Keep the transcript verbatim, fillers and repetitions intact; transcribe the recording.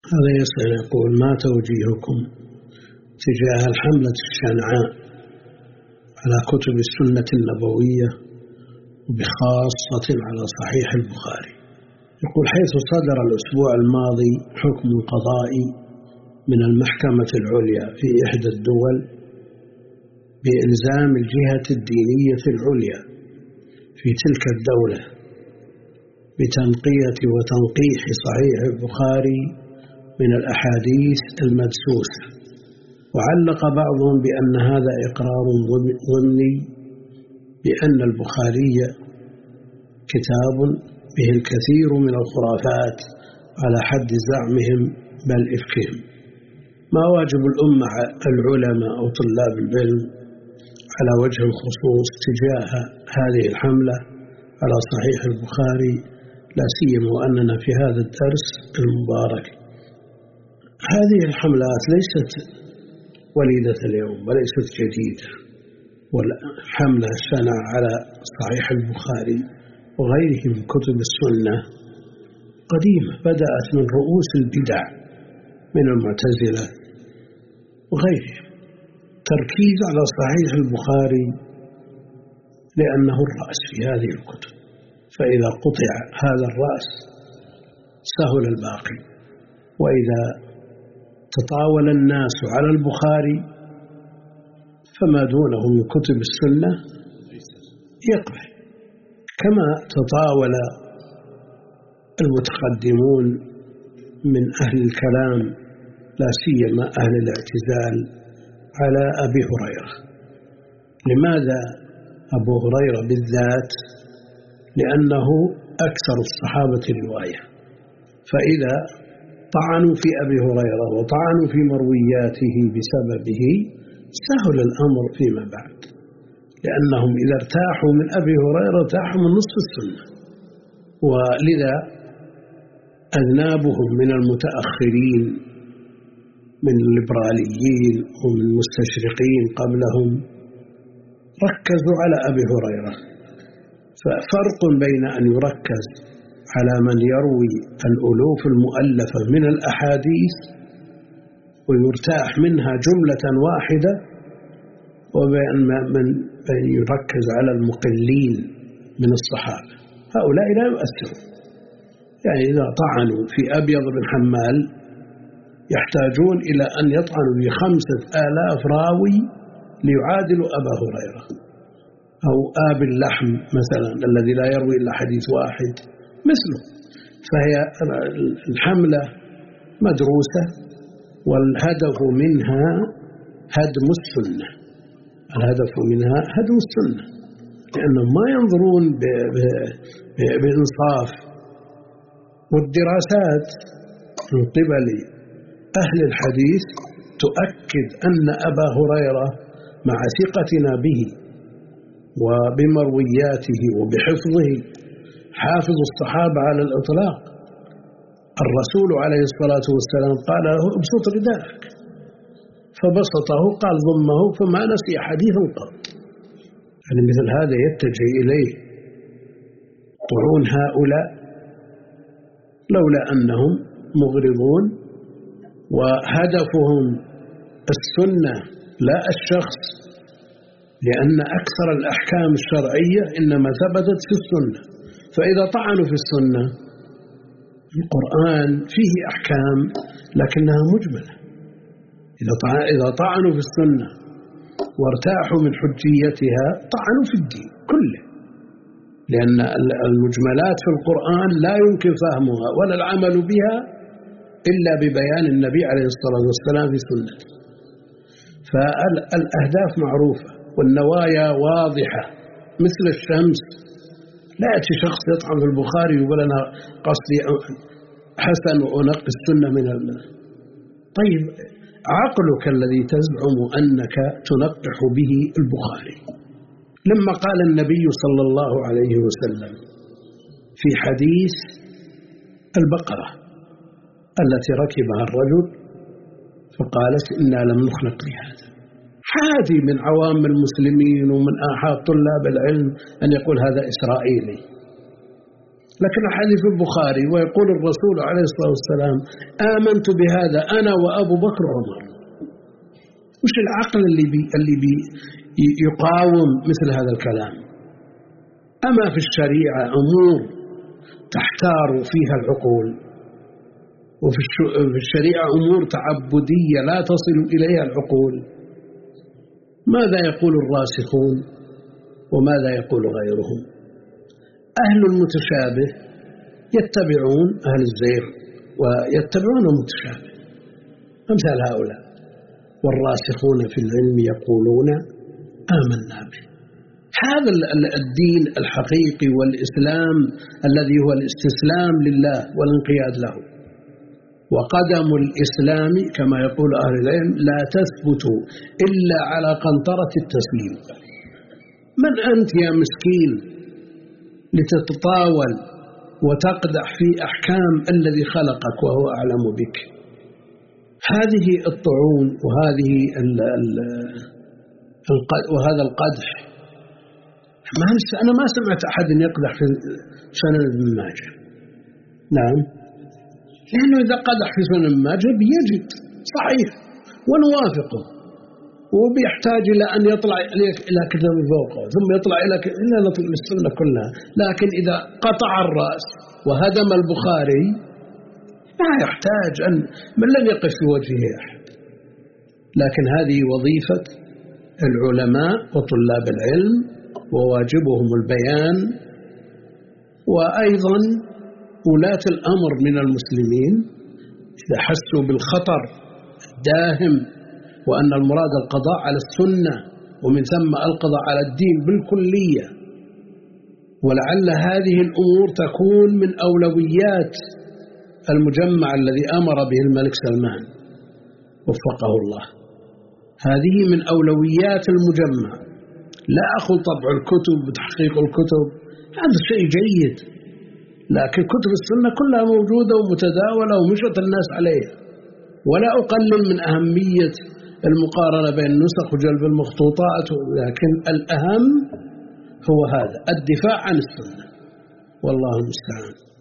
هذا يسأل يقول: ما توجيهكم تجاه الحملة الشنعاء على كتب السنة النبوية وبخاصة على صحيح البخاري؟ يقول: حيث صدر الأسبوع الماضي حكم قضائي من المحكمة العليا في إحدى الدول بإلزام الجهة الدينية العليا في تلك الدولة بتنقية وتنقيح صحيح البخاري من الأحاديث المدسوسة، وعلق بعضهم بأن هذا إقرار ضمني بأن البخاري كتاب به الكثير من الخرافات على حد زعمهم بل إفكهم. ما واجب الأمة العلماء أو طلاب العلم على وجه الخصوص تجاه هذه الحملة على صحيح البخاري، لا سيما وأننا في هذا الدرس المبارك؟ هذه الحملات ليست وليدة اليوم وليست جديدة، والحملة الشنع على صحيح البخاري وغيره من كتب السنة قديمة، بدأت من رؤوس البدع من المعتزلة وغيرهم، تركيز على صحيح البخاري لأنه الرأس في هذه الكتب، فإذا قطع هذا الرأس سهل الباقي، وإذا تطاول الناس على البخاري فما دونه من كتب السنة يقبل، كما تطاول المتقدمون من أهل الكلام لا سيما أهل الاعتزال على أبي هريرة. لماذا أبو هريرة بالذات؟ لأنه أكثر الصحابة رواية، فإذا طعنوا في أبي هريرة وطعنوا في مروياته بسببه سهل الأمر فيما بعد، لأنهم إذا ارتاحوا من أبي هريرة ارتاحوا من نصف السنة، ولذا أذنابهم من المتأخرين من الليبراليين ومن المستشرقين قبلهم ركزوا على أبي هريرة. ففرق بين أن يركز على من يروي الألوف المؤلفة من الأحاديث ويرتاح منها جملة واحدة، وبين من يركز على المقلين من الصحابة. هؤلاء لا يؤثرون، يعني إذا طعنوا في أبيض بن حمال يحتاجون إلى أن يطعنوا بخمسة آلاف راوي ليعادلوا أبا هريرة، أو آب اللحم مثلا الذي لا يروي إلا حديث واحد مثله. فهي الحملة مدروسة والهدف منها هدم السنة، الهدف منها هدم السنة، لأنهم ما ينظرون بإنصاف. والدراسات من قبل أهل الحديث تؤكد أن أبا هريرة مع ثقتنا به وبمروياته وبحفظه حافظ الصحابة على الإطلاق. الرسول عليه الصلاة والسلام قال له: ابسط رداءك، فبسطه، قال ضمه، فما نسي حديثا قط. يعني مثل هذا يتجه إليه طعون هؤلاء لولا أنهم مغرضون وهدفهم السنة لا الشخص، لأن أكثر الأحكام الشرعية إنما ثبتت في السنة. فإذا طعنوا في السنة، القرآن فيه أحكام لكنها مجملة. إذا طعنوا في السنة وارتاحوا من حجيتها طعنوا في الدين كله، لأن المجملات في القرآن لا يمكن فهمها ولا العمل بها إلا ببيان النبي عليه الصلاة والسلام في سنته. فالأهداف معروفة والنوايا واضحة مثل الشمس. لا يأتي شخص يطعن في البخاري ويقول أنا قصدي حسن وأنقي السنة من الماء. طيب، عقلك الذي تزعم أنك تنقح به البخاري، لما قال النبي صلى الله عليه وسلم في حديث البقرة التي ركبها الرجل فقالت: إنا لم نخلق لهذا. عادي من عوام المسلمين ومن آحاد طلاب العلم أن يقول هذا إسرائيلي، لكن حديث البخاري ويقول الرسول عليه الصلاة والسلام آمنت بهذا أنا وأبو بكر وعمر. وش العقل اللي بي اللي بي يقاوم مثل هذا الكلام؟ أما في الشريعة أمور تحتار فيها العقول، وفي الشريعة أمور تعبدية لا تصل إليها العقول. ماذا يقول الراسخون وماذا يقول غيرهم؟ أهل المتشابه يتبعون أهل الزيغ ويتبعون المتشابه أمثال هؤلاء، والراسخون في العلم يقولون آمنا به. هذا الدين الحقيقي والإسلام الذي هو الاستسلام لله والانقياد له. وقدم الإسلام كما يقول أهل العلم لا تثبت إلا على قنطرة التسليم. من أنت يا مسكين لتتطاول وتقدح في أحكام الذي خلقك وهو أعلم بك؟ هذه الطعون وهذه ال ال وهذا القدح، ما أنا ما سمعت أحد يقدح في سنن ابن ماجه. نعم، لأنه إذا قدح في سنن ابن ماجه بيجد صحيح ونوافقه، وبيحتاج إلى أن يطلع إلى كتاب فوقه ثم يطلع إلى إلى السنة كلها. لكن إذا قطع الرأس وهدم البخاري لا يحتاج أن من لم يقف في وجهه أحد. لكن هذه وظيفة العلماء وطلاب العلم وواجبهم البيان، وأيضا ولاة الأمر من المسلمين إذا حسوا بالخطر الداهم وأن المراد القضاء على السنة ومن ثم القضاء على الدين بالكلية، ولعل هذه الأمور تكون من أولويات المجمع الذي أمر به الملك سلمان وفقه الله. هذه من أولويات المجمع. لا أخذ طبع الكتب وتحقيق الكتب، هذا شيء جيد، لكن كتب السنة كلها موجودة ومتداولة ومشت الناس عليها. ولا أقلل من أهمية المقارنة بين النسخ وجلب المخطوطات، لكن الأهم هو هذا الدفاع عن السنة، والله المستعان.